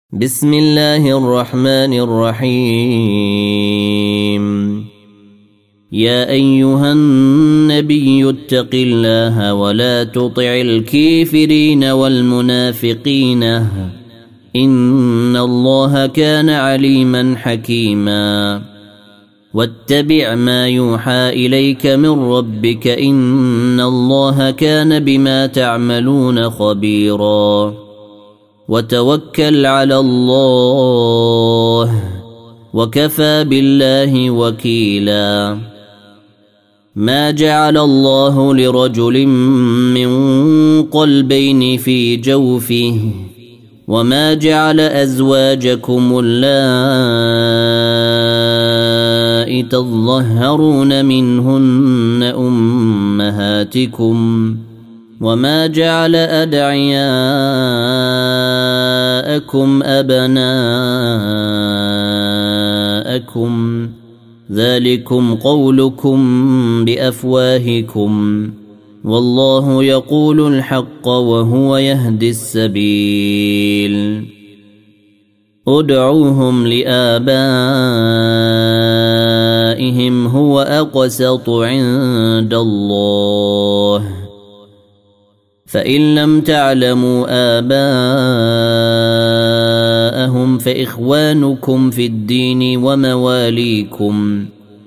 بسم الله الرحمن الرحيم. يا أيها النبي اتق الله ولا تطع الكافرين والمنافقين إن الله كان عليما حكيما. واتبع ما يوحى إليك من ربك إن الله كان بما تعملون خبيرا. وتوكل على الله وكفى بالله وكيلا. ما جعل الله لرجل من قلبين في جوفه وما جعل أزواجكم اللائي تظهرون منهن أمهاتكم وما جعل أدعياءكم أبناءكم ذلكم قولكم بأفواهكم والله يقول الحق وهو يهدي السبيل. ادعوهم لآبائهم هو أقسط عند الله فإن لم تعلموا آباءهم فإخوانكم في الدين ومواليكم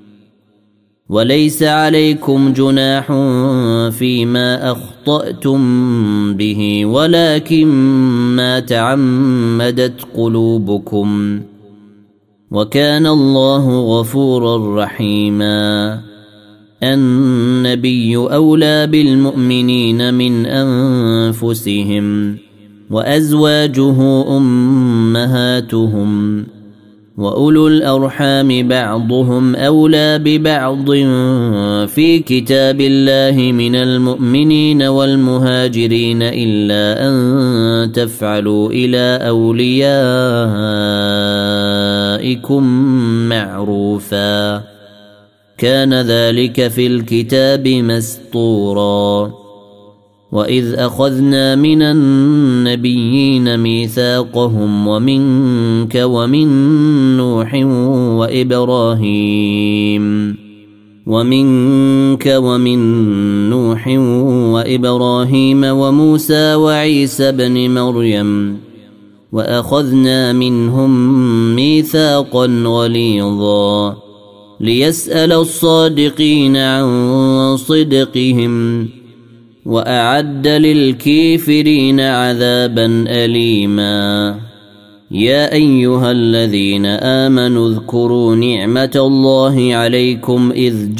وليس عليكم جناح فيما أخطأتم به ولكن ما تعمدت قلوبكم وكان الله غفورا رحيما. النبي أولى بالمؤمنين من أنفسهم وأزواجه أمهاتهم وأولو الأرحام بعضهم أولى ببعض في كتاب الله من المؤمنين والمهاجرين إلا أن تفعلوا إلى أوليائكم معروفا كان ذلك في الكتاب مسطورا. وإذ أخذنا من النبيين ميثاقهم ومنك ومن نوح وإبراهيم وموسى وعيسى بن مريم وأخذنا منهم ميثاقا غليظا ليسأل الصادقين عن صدقهم وأعد للكافرين عذابا أليما. يا أيها الذين آمنوا اذكروا نعمة الله عليكم إذ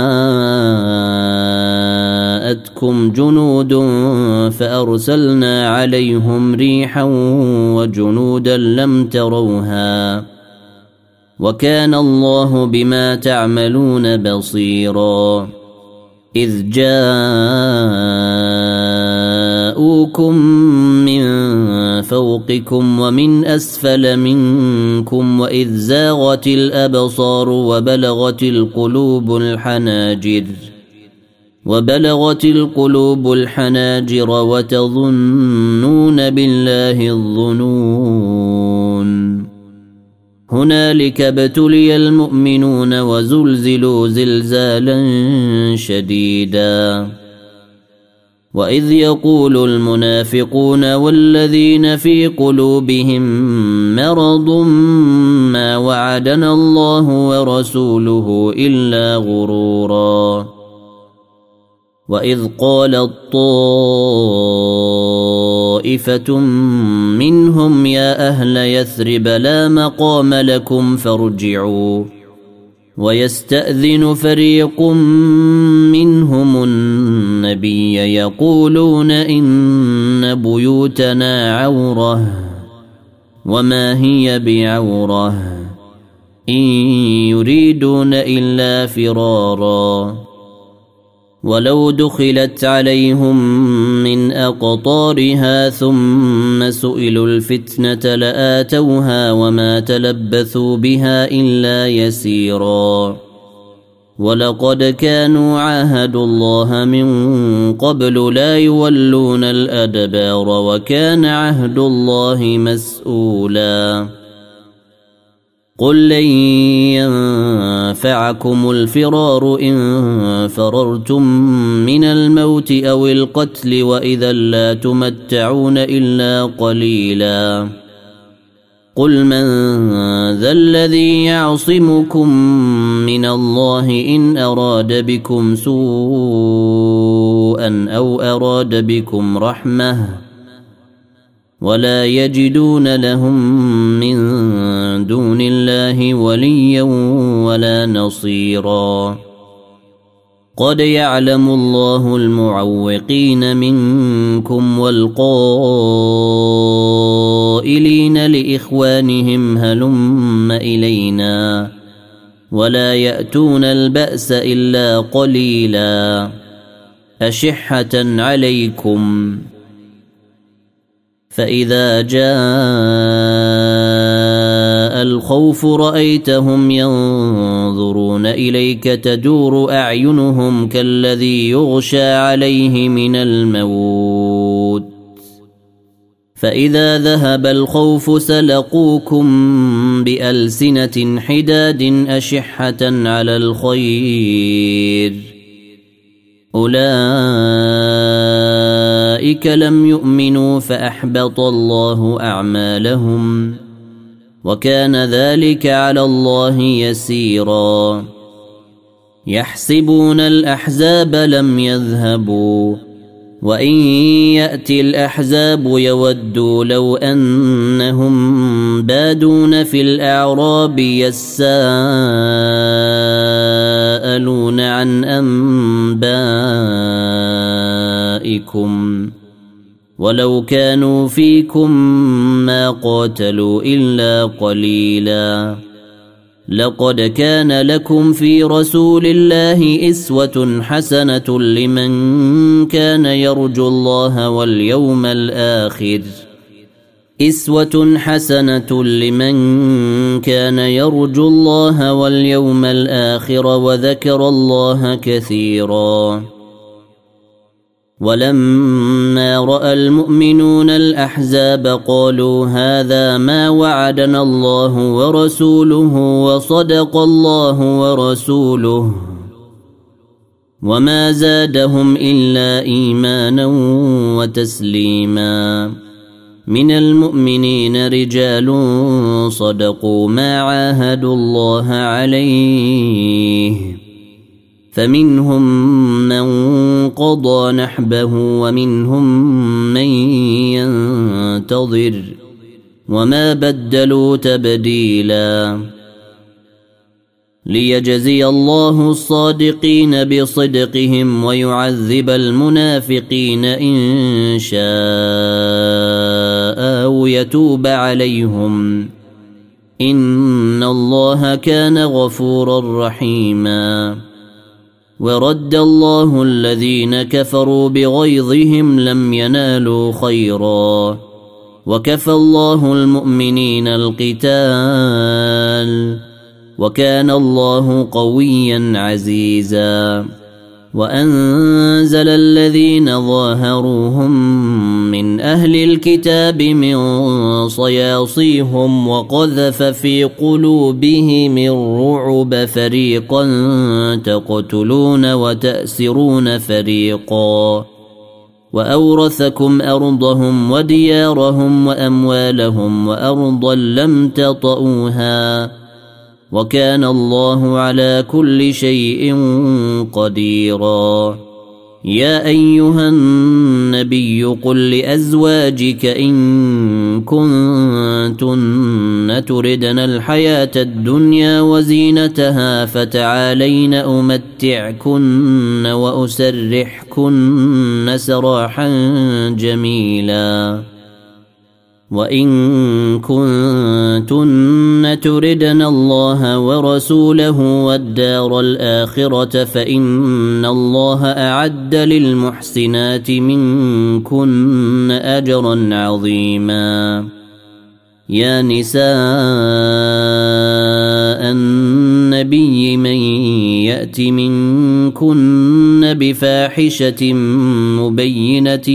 جاءتكم جنود فأرسلنا عليهم ريحا وجنودا لم تروها وكان الله بما تعملون بصيرا. إذ جاءوكم من فوقكم ومن أسفل منكم وإذ زاغت الأبصار وبلغت القلوب الحناجر وتظنون بالله الظنون. هنالك ابتلي المؤمنون وزلزلوا زلزالا شديدا. وإذ يقول المنافقون والذين في قلوبهم مرض ما وعدنا الله ورسوله إلا غرورا. وإذ قالت طائفة منهم يا أهل يثرب لا مقام لكم فارجعوا ويستأذن فريق منهم النبي يقولون إن بيوتنا عورة وما هي بعورة إن يريدون إلا فرارا. ولو دخلت عليهم من أقطارها ثم سئلوا الفتنة لآتوها وما تلبثوا بها إلا يسيرا. ولقد كانوا عاهدوا الله من قبل لا يولون الأدبار وكان عهد الله مسؤولا قل لن ينفعكم الفرار إن فررتم من الموت أو القتل وإذا لا تمتعون إلا قليلا قل من ذا الذي يعصمكم من الله إن أراد بكم سوءا أو أراد بكم رحمة ولا يجدون لهم من دون الله وليا ولا نصيرا قد يعلم الله المعوقين منكم والقائلين لإخوانهم هلم إلينا ولا يأتون البأس إلا قليلا أشحة عليكم فإذا جاء الخوف رأيتهم ينظرون إليك تدور أعينهم كالذي يغشى عليه من الموت فإذا ذهب الخوف سلقوكم بألسنة حداد أشحة على الخير أولئك لم يؤمنوا فأحبط الله أعمالهم وكان ذلك على الله يسيرا يحسبون الأحزاب لم يذهبوا وإن يأتي الأحزاب يودوا لو أنهم بادون في الأعراب يسألون عن أنبائكم ولو كانوا فيكم ما قاتلوا إلا قليلا لقد كان لكم في رسول الله أسوة حسنة لمن كان يرجو الله واليوم الآخر وذكر الله كثيرا ولما رأى المؤمنون الأحزاب قالوا هذا ما وعدنا الله ورسوله وصدق الله ورسوله وما زادهم إلا إيمانا وتسليما من المؤمنين رجال صدقوا ما عاهدوا الله عليه فمنهم من قضى نحبه ومنهم من ينتظر وما بدلوا تبديلا ليجزي الله الصادقين بصدقهم ويعذب المنافقين إن شاء أو يتوب عليهم إن الله كان غفورا رحيما ورد الله الذين كفروا بغيظهم لم ينالوا خيرا وكفى الله المؤمنين القتال وكان الله قويا عزيزا وأنزل الذين ظاهروهم من أهل الكتاب من صياصيهم وقذف في قلوبهم الرعب فريقا تقتلون وتأسرون فريقا وأورثكم أرضهم وديارهم وأموالهم وأرضا لم تطئوها وكان الله على كل شيء قديرا يا أيها النبي قل لأزواجك إن كنتن تردن الحياة الدنيا وزينتها فتعالين أمتعكن وأسرحكن سراحا جميلا وإن كنتن تردن الله ورسوله والدار الآخرة فإن الله أعد للمحسنات منكن أجرا عظيما يا نساء النبي من يأت منكن بفاحشة مبينة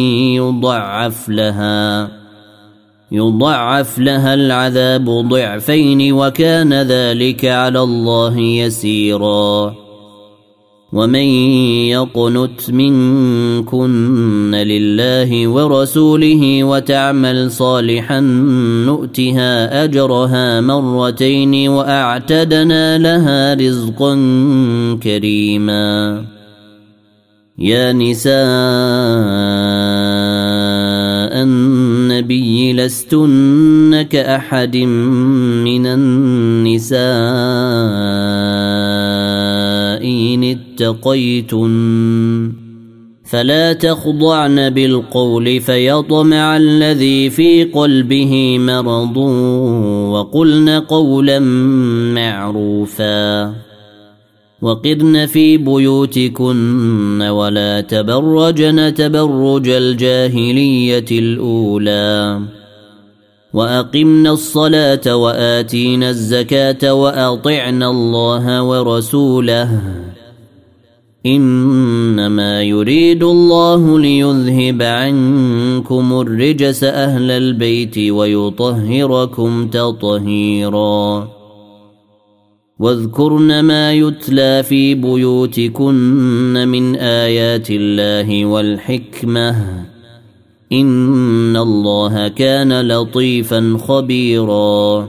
يضعف لها العذاب ضعفين وكان ذلك على الله يسيرا ومن يقنت منكن لله ورسوله وتعمل صالحا نؤتها أجرها مرتين وأعتدنا لها رزقا كريما يا نساء النبي لستن كأحد من النساء إن اتقيتن فلا تخضعن بالقول فيطمع الذي في قلبه مرض وقلن قولا معروفا وقرن في بيوتكن ولا تبرجن تبرج الجاهلية الأولى وأقمنا الصلاة وآتينا الزكاة وأطعنا الله ورسوله إنما يريد الله ليذهب عنكم الرجس أهل البيت ويطهركم تطهيرا واذكرن ما يتلى في بيوتكن من آيات الله والحكمة إن الله كان لطيفا خبيرا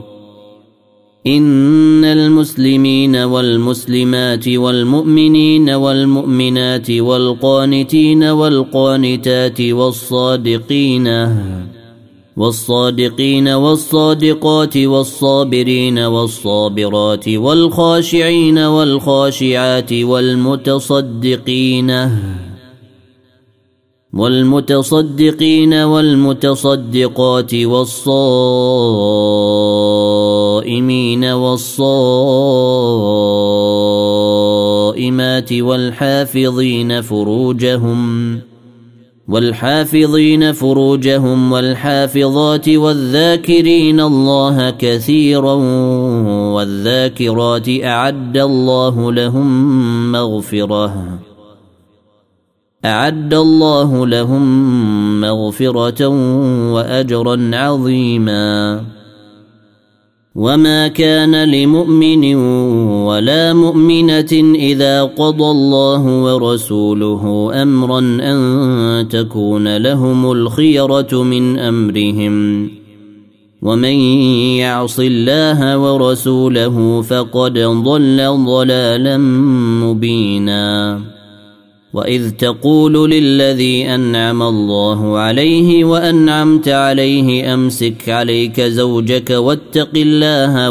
إن المسلمين والمسلمات والمؤمنين والمؤمنات والقانتين والقانتات والصادقين والصادقات والصابرين والصابرات والخاشعين والخاشعات والمتصدقين والمتصدقات والصائمين والصائمات والحافظين فروجهم والحافظات والذاكرين الله كثيرا والذاكرات أعد الله لهم مغفرة وأجرا عظيما وما كان لمؤمن ولا مؤمنة إذا قضى الله ورسوله أمرا أن تكون لهم الخيرة من أمرهم ومن يعص الله ورسوله فقد ضل ضلالا مبينا وإذ تقول للذي أنعم الله عليه وأنعمت عليه أمسك عليك زوجك واتق الله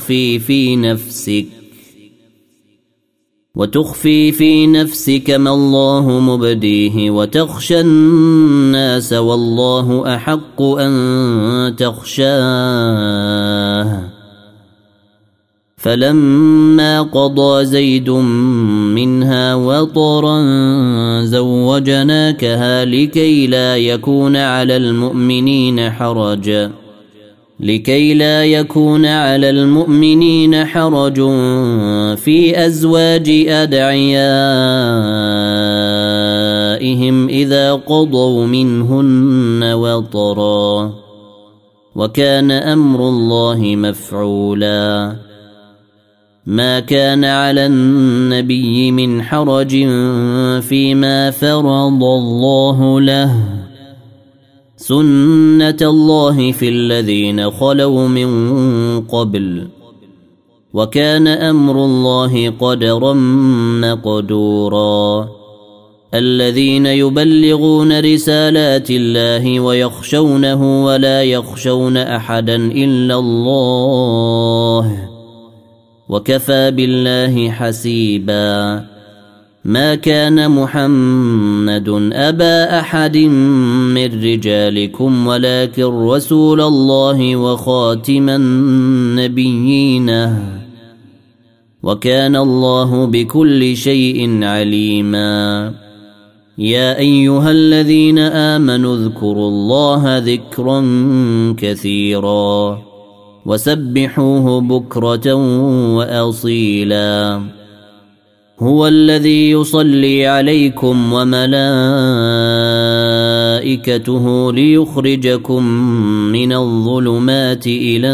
وتخفي في نفسك ما الله مبديه وتخشى الناس والله أحق أن تخشاه فلما قضى زيد منها وطرا زوجناكها لكي لا يكون على المؤمنين حرج في أزواج أدعيائهم إذا قضوا منهن وطرا وكان أمر الله مفعولا ما كان على النبي من حرج فيما فرض الله له سنة الله في الذين خلوا من قبل وكان أمر الله قدرا مقدورا الذين يبلغون رسالات الله ويخشونه ولا يخشون أحدا إلا الله وكفى بالله حسيبا ما كان محمد أبا أحد من رجالكم ولكن رسول الله وخاتم النبيين وكان الله بكل شيء عليما يا أيها الذين آمنوا اذكروا الله ذكرا كثيرا وسبحوه بكرة وأصيلا هو الذي يصلي عليكم وملائكته ليخرجكم من الظلمات إلى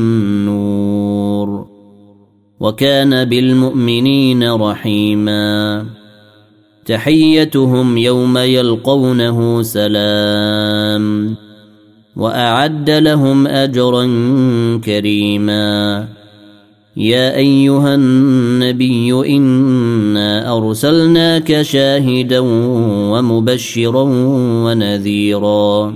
النور وكان بالمؤمنين رحيما تحيتهم يوم يلقونه سلام وأعد لهم أجرا كريما يا أيها النبي إنا أرسلناك شاهدا ومبشرا ونذيرا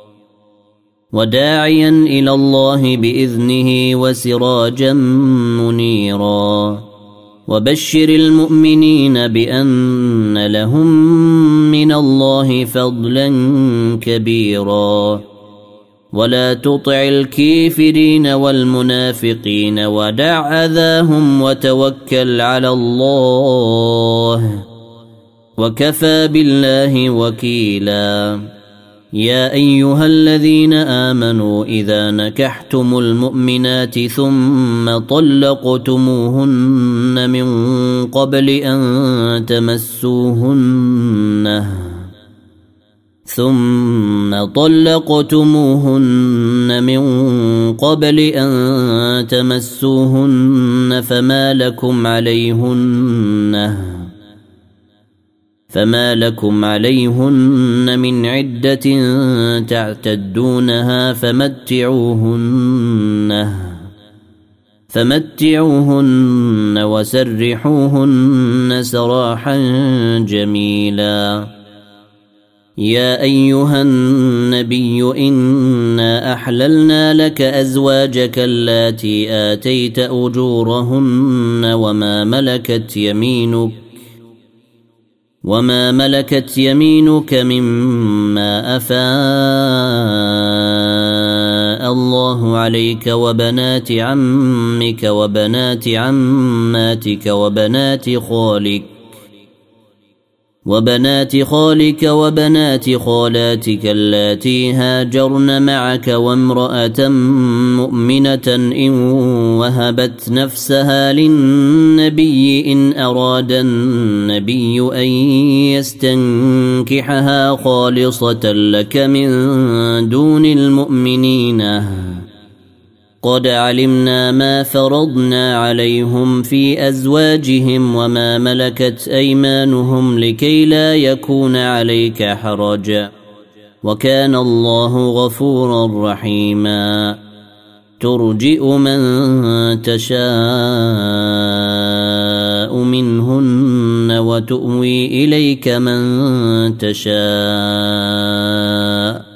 وداعيا إلى الله بإذنه وسراجا منيرا وبشر المؤمنين بأن لهم من الله فضلا كبيرا ولا تطع الكافرين والمنافقين ودع أذاهم وتوكل على الله وكفى بالله وكيلا يا أيها الذين آمنوا إذا نكحتم المؤمنات ثم طلقتموهن من قبل أن تمسوهن فما لكم عليهن من عدة تعتدونها فمتعوهن وسرحوهن سراحا جميلا يا أيها النبي إنا أحللنا لك أزواجك اللاتي آتيت أجورهن وما ملكت يمينك مما أفاء الله عليك وبنات عمك وبنات عماتك وبنات خالك وبنات خالاتك اللاتي هاجرن معك وامرأة مؤمنة إن وهبت نفسها للنبي إن أراد النبي أن يستنكحها خالصة لك من دون المؤمنين قد علمنا ما فرضنا عليهم في أزواجهم وما ملكت أيمانهم لكي لا يكون عليك حرج وكان الله غفورا رحيما ترجئ من تشاء منهن وتؤوي إليك من تشاء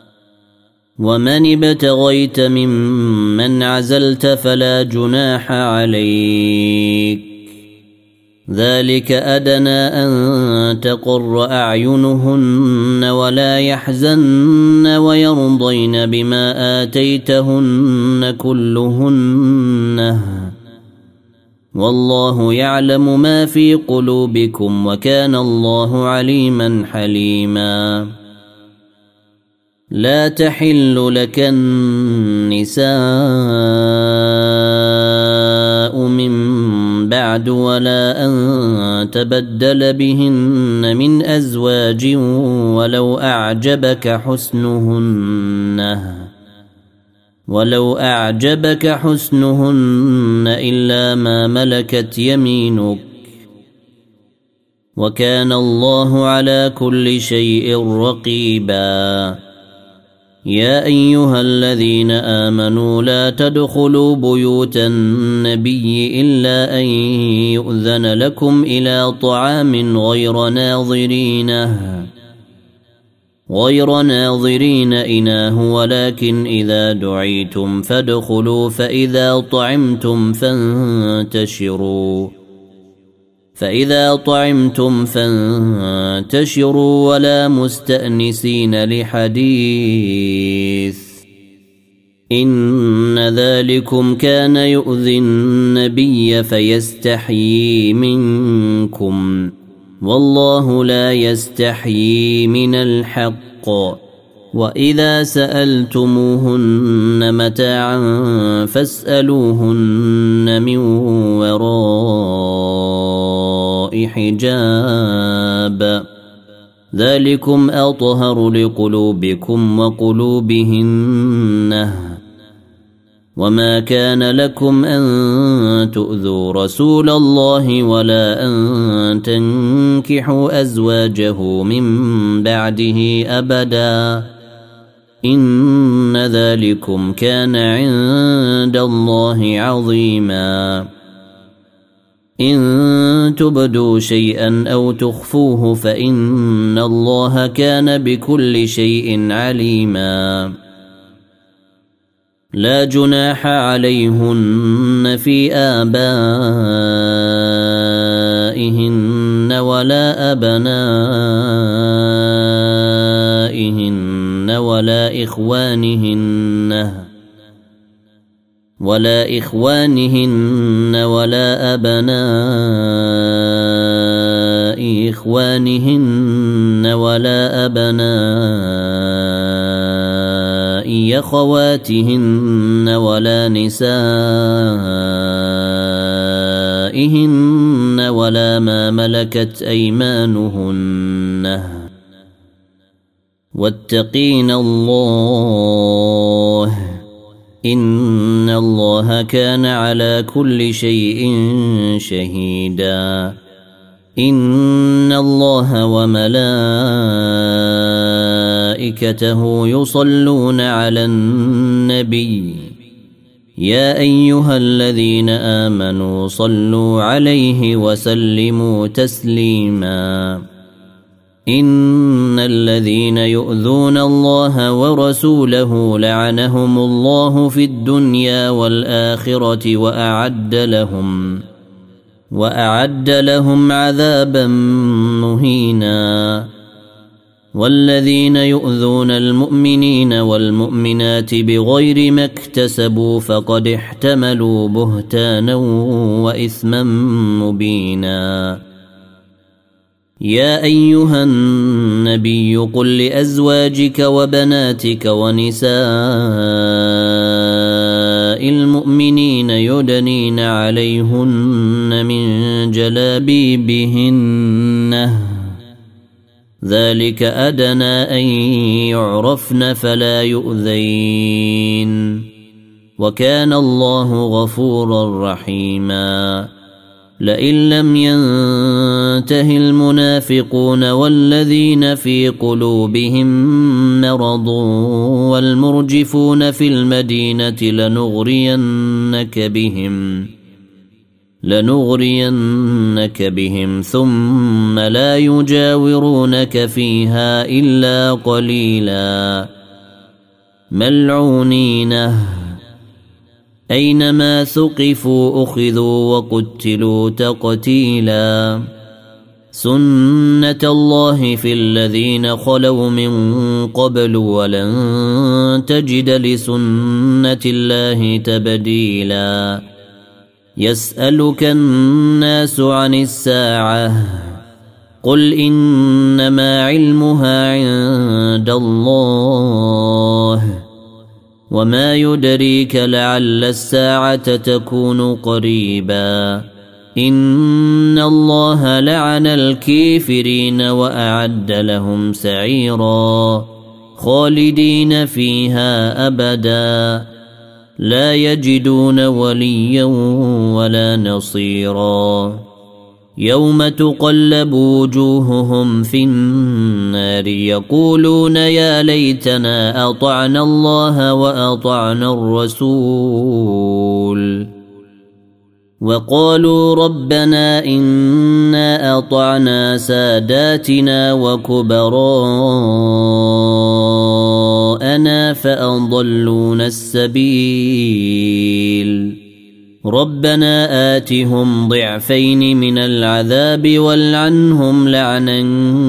ومن ابتغيت ممن عزلت فلا جناح عليك ذلك أدنى أن تقر أعينهن ولا يحزن ويرضين بما آتيتهن كلهن والله يعلم ما في قلوبكم وكان الله عليما حليما لا تحل لك النساء من بعد ولا أن تبدل بهن من أزواج ولو أعجبك حسنهن إلا ما ملكت يمينك وكان الله على كل شيء رقيبا يا أيها الذين آمنوا لا تدخلوا بيوت النبي إلا أن يؤذن لكم إلى طعام غير ناظرين إناه ولكن إذا دعيتم فادخلوا فإذا طعمتم فانتشروا ولا مستأنسين لحديث إن ذلكم كان يؤذي النبي فيستحيي منكم والله لا يستحيي من الحق وإذا سألتموهن متاعا فاسألوهن من وراء وراء حجاب ذلكم أطهر لقلوبكم وقلوبهن وما كان لكم أن تؤذوا رسول الله ولا أن تنكحوا أزواجه من بعده أبدا إن ذلكم كان عند الله عظيما إن تبدوا شيئا أو تخفوه فإن الله كان بكل شيء عليما لا جناح عليهن في آبائهن ولا أبنائهن ولا إخوانهن ولا أبناء إخوانهن ولا أبناء أخواتهن ولا نسائهن ولا ما ملكت أيمانهن واتقين الله إن الله كان على كل شيء شهيدا إن الله وملائكته يصلون على النبي يا أيها الذين آمنوا صلوا عليه وسلموا تسليما إن الذين يؤذون الله ورسوله لعنهم الله في الدنيا والآخرة وأعد لهم عذابا مهينا والذين يؤذون المؤمنين والمؤمنات بغير ما اكتسبوا فقد احتملوا بهتانا وإثما مبينا يا أيها النبي قل لأزواجك وبناتك ونساء المؤمنين يدنين عليهن من جلابيبهن ذلك أدنى أن يعرفن فلا يؤذين وكان الله غفورا رحيما لئن لم ينته المنافقون والذين في قلوبهم مرض والمرجفون في المدينة لنغرينك بهم ثم لا يجاورونك فيها إلا قليلا ملعونين أينما ثقفوا أخذوا وقتلوا تقتيلا سنة الله في الذين خلوا من قبل ولن تجد لسنة الله تبديلا يسألك الناس عن الساعة قل إنما علمها عند الله وما يدريك لعل الساعة تكون قريبا إن الله لعن الكافرين وأعد لهم سعيرا خالدين فيها أبدا لا يجدون وليا ولا نصيرا يوم تقلب وجوههم في النار يقولون يا ليتنا أطعنا الله وأطعنا الرسول وقالوا ربنا إنا أطعنا ساداتنا وكبراءنا فأضلونا السبيل ربنا آتهم ضعفين من العذاب والعنهم لعنا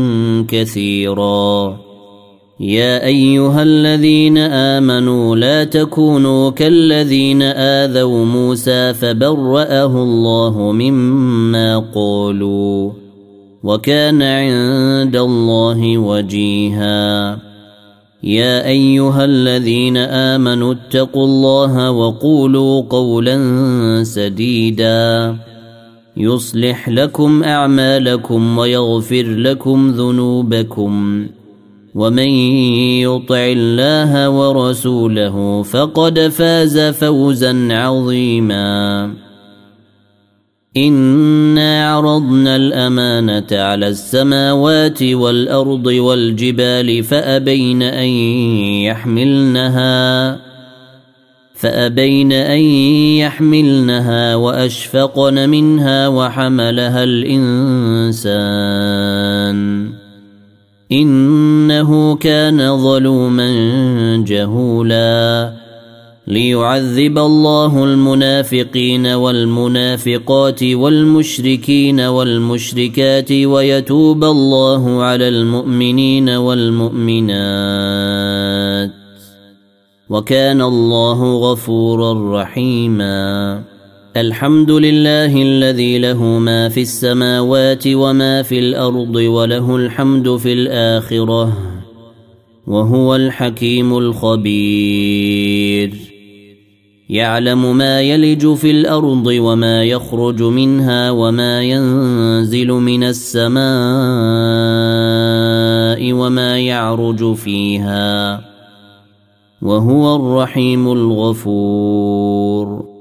كثيرا يا أيها الذين آمنوا لا تكونوا كالذين آذوا موسى فبرأه الله مما قالوا وكان عند الله وجيها يا أيها الذين آمنوا اتقوا الله وقولوا قولا سديدا يصلح لكم أعمالكم ويغفر لكم ذنوبكم ومن يطع الله ورسوله فقد فاز فوزا عظيما. إنا عرضنا الأمانة على السماوات والأرض والجبال فأبين أن يحملنها وأشفقن منها وحملها الإنسان إنه كان ظلوما جهولا. ليعذب الله المنافقين والمنافقات والمشركين والمشركات ويتوب الله على المؤمنين والمؤمنات وكان الله غفورا رحيما. الحمد لله الذي له ما في السماوات وما في الأرض وله الحمد في الآخرة وهو الحكيم الخبير. يعلم ما يلج في الأرض وما يخرج منها وما ينزل من السماء وما يعرج فيها وهو الرحيم الغفور.